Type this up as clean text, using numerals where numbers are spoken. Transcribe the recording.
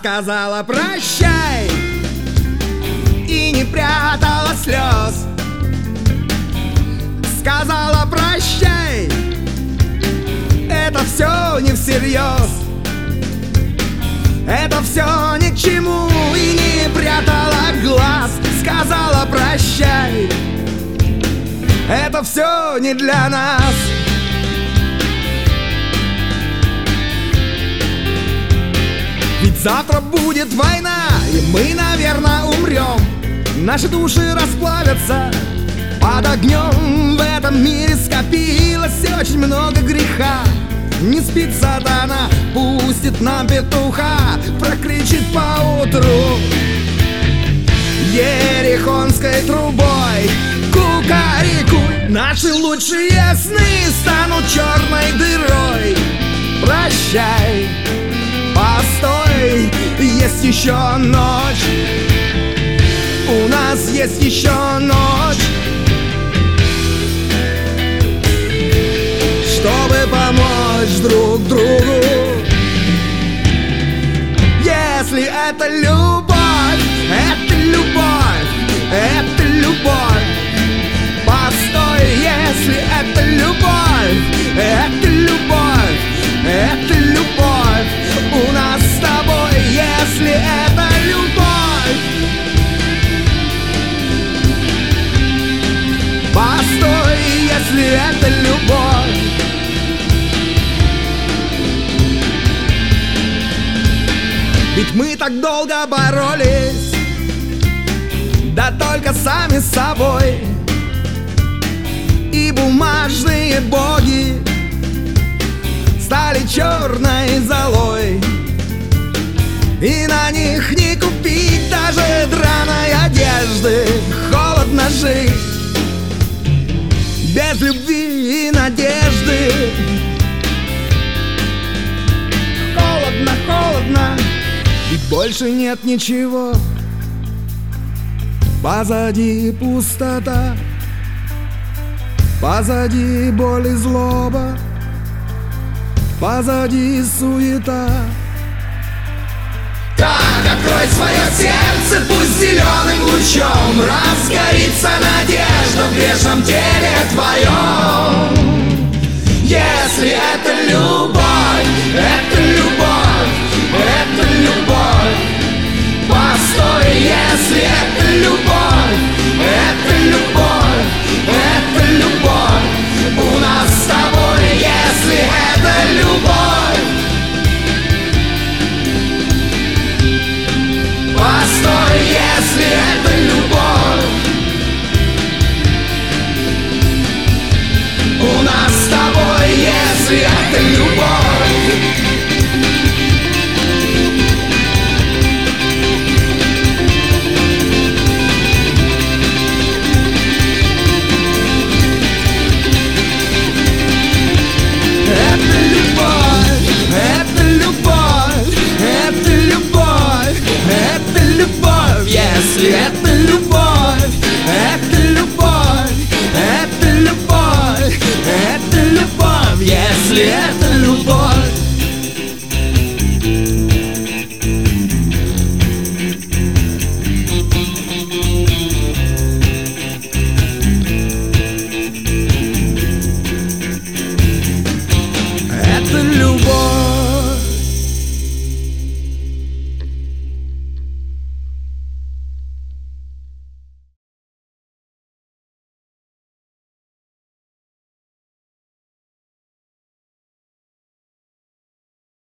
сказала прощай и не прятала слез. Сказала прощай, это все не всерьез. Это все ни к чему и не прятала глаз. Сказала прощай, это все не для нас. Ведь завтра будет война, и мы, наверное, умрем. Наши души расплавятся под огнем. В этом мире скопилось очень много греха. Не спит сатана, пустит нам петуха, прокричит поутру ерихонской трубой: кукарекуй. Наши лучшие сны станут черной дырой. Прощай, постой, есть еще ночь. У нас есть еще ночь, чтобы помочь друг другу. Если это любовь, это любовь, это любовь. Постой, если это любовь, это любовь, это любовь. У нас с тобой, если это любовь. Постой, если это любовь. Ведь мы так долго боролись, да только сами с собой. И бумажные боги стали черной золой. И на них не купить даже драной одежды. Холодно жить без любви и надежды. Холодно, холодно, ведь больше нет ничего. Позади пустота, позади боль и злоба, позади суета. Так, открой свое сердце, пусть зеленым лучом разгорится надежда в грешном теле твоем. Если это любовь, это любовь, это любовь. Постой, если это любовь, это любовь, это любовь. У нас с тобой, если это любовь. Постой, если это любовь. У нас с тобой, если это любовь. Если это любовь, это любовь, это любовь, это любовь. Если это любовь.